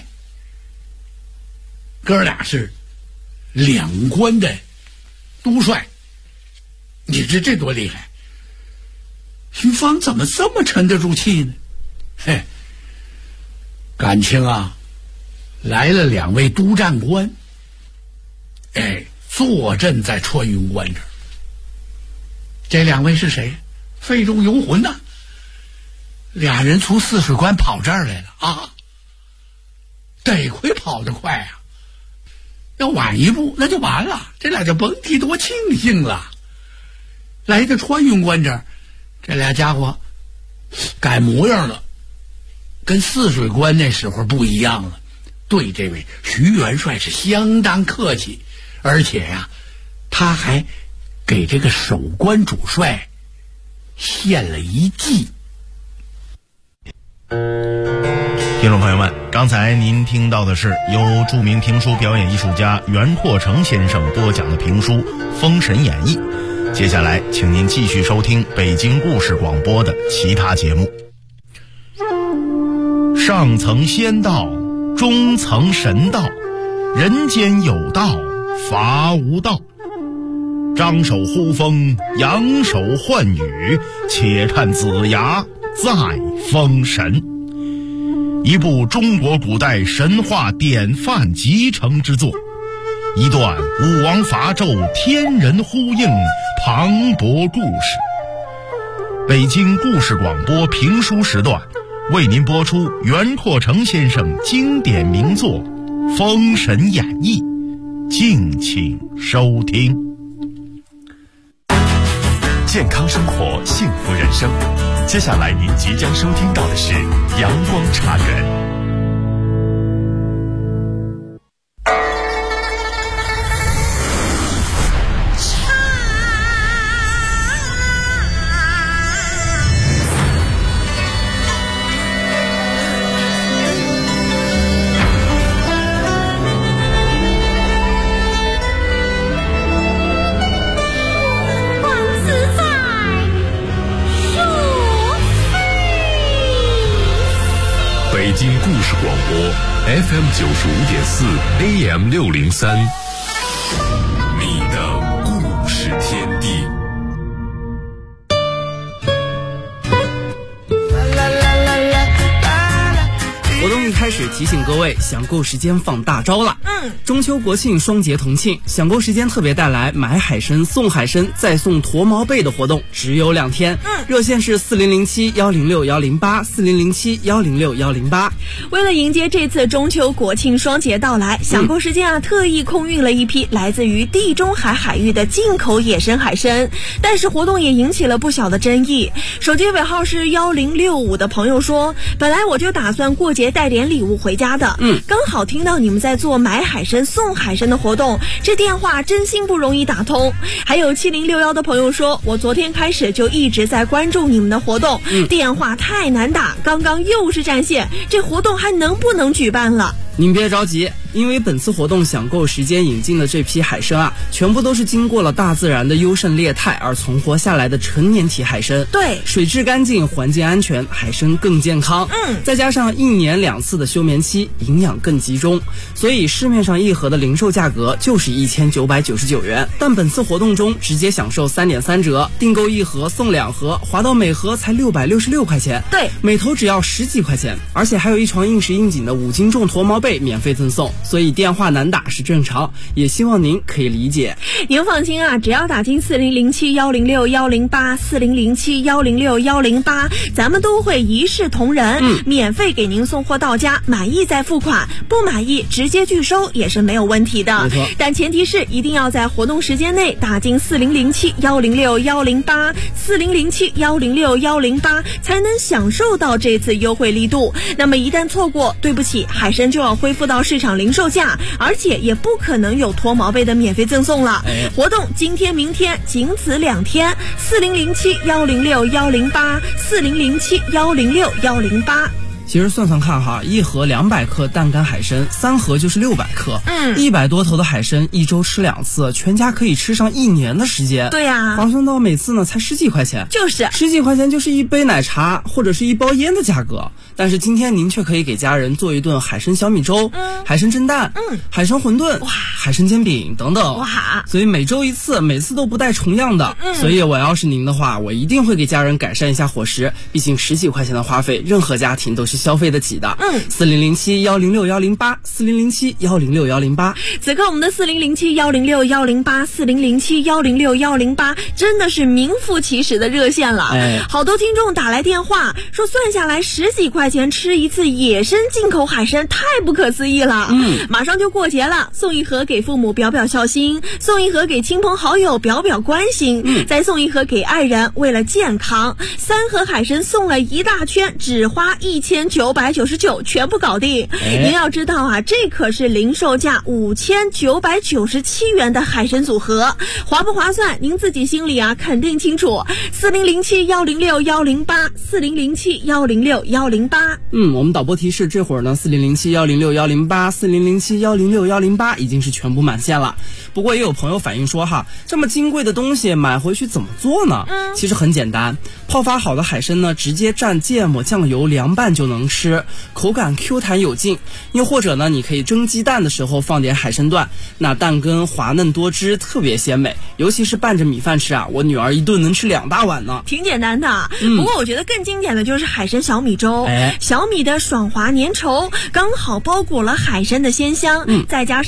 哥俩是2关的都帅。你这多厉害！徐芳怎么这么沉得住气呢？嘿，感情啊，来了2位督战官，哎，坐镇在穿云关这儿。这2位是谁？费仲游魂呐！2人从泗水关跑这儿来了啊！得亏跑得快啊，要晚一步那就完了，这俩就甭提多庆幸了。来到穿云关这儿，这俩家伙改模样了，跟泗水关那时候不一样了。对这位徐元帅是相当客气，而且呀，他还给这个守关主帅献了一计。 听众朋友们，刚才您听到的是由著名评书表演艺术家袁阔成先生播讲的评书《封神演义》。接下来请您继续收听北京故事广播的其他节目。上层仙道，中层神道，人间有道，伐无道。张手呼风，扬手唤雨，且看子牙再封神。一部中国古代神话典范集成之作，一段武王伐纣天人呼应磅礴故事。北京故事广播评书时段为您播出袁阔成先生经典名作《封神演义》，敬请收听。 健康生活，幸福人生。 接下来您即将收听到的是阳光茶园。 北京故事广播 FM95.4 AM603， 你的故事天地。 活动一开始提醒各位，享购时间放大招了。中秋国庆双节同庆，享购时间特别带来买海参送海参再送驼毛被的活动，只有2天。热线是4007-106-108，4007-106-108。 为了迎接这次中秋国庆双节到来，享购时间特意空运了一批来自于地中海海域的进口野生海参，但是活动也引起了不小的争议。手机尾号是1065的朋友说，本来我就打算过节带点礼物回家的，刚好听到你们在做买海参送海参的活动，这电话真心不容易打通。还有7061的朋友说，我昨天开始就一直在关注你们的活动，电话太难打，刚刚又是占线，这活动还能不能举办了？ 您别着急，因为本次活动享购时间引进的这批海参全部都是经过了大自然的优胜劣汰而存活下来的成年体海参。 对， 水质干净，环境安全，海参更健康。再加上1年2次的休眠期，营养更集中，所以市面上一盒的零售价格就是1999元。但本次活动中直接享受3.3折，订购1盒送2盒，划到每盒才666块钱。 对， 每头只要10几块钱，而且还有一床硬实硬紧的5斤重驼毛被免费赠送，所以电话难打是正常，也希望您可以理解。 您放心只要打进4007-106-108，4007-106-108，咱们都会一视同仁，免费给您送货到家，满意再付款，不满意直接拒收也是没有问题的。但前提是一定要在活动时间内打进4007-106-108， 4007-106-108，才能享受到这次优惠力度。那么一旦错过，对不起，海参就要恢复到市场零售价，而且也不可能有脱毛被的免费赠送了。活动今天明天仅此2天，4007-106-108， 4007-106-108。 其实算算看一盒200克淡干海参，3盒就是600克，100多头的海参1周吃2次，全家可以吃上1年的时间。 对呀， 划算到每次呢才10几块钱， 就是 10几块钱就是一杯奶茶或者是一包烟的价格。但是今天您却可以给家人做一顿海参小米粥、海参蒸蛋、海参馄饨、海参煎饼等等。所以每周1次，每次都不带重样的。所以我要是您的话，我一定会给家人改善一下伙食，毕竟10几块钱的花费，任何家庭都是消费得起的。4007-106-108， 4007-106-108。 此刻我们的4007-106-108， 4007-106-108真的是名副其实的热线了。好多听众打来电话说，算下来10几块钱吃一次野生进口海参，太不可思议了。马上就过节了，送1盒给父母表表孝心，送1盒给亲朋好友表表关心，再送1盒给爱人，为了健康。3盒海参送了一大圈，只花1999，全部搞定。您要知道这可是零售价5997元的海参组合，划不划算您自己心里肯定清楚。4007-106-108， 4007-106-108。 我们导播提示，这会儿呢4007-106-108， 4007-106-108已经是全部满线了。不过也有朋友反映说这么金贵的东西买回去怎么做呢？其实很简单，泡发好的海参呢，直接蘸芥末酱油凉拌就能吃，口感 Q 弹有劲。又或者呢，你可以蒸鸡蛋的时候放点海参段，那蛋羹滑嫩多汁，特别鲜美。尤其是拌着米饭吃我女儿一顿能吃2大碗呢。 挺简单的，不过我觉得更经典的就是海参小米粥。小米的爽滑粘稠，刚好包裹了海参的鲜香，再加上